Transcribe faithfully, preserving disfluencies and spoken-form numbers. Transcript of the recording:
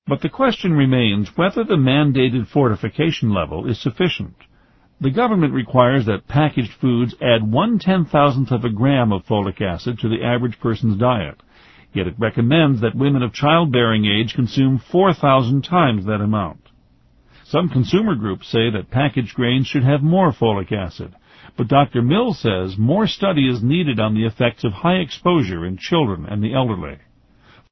But the question remains whether the mandated fortification level is sufficient. The government requires that packaged foods add one ten-thousandth of a gram of folic acid to the average person's diet, yet it recommends that women of childbearing age consume four thousand times that amount. Some consumer groups say that packaged grains should have more folic acid, but Doctor Mills says more study is needed on the effects of high exposure in children and the elderly.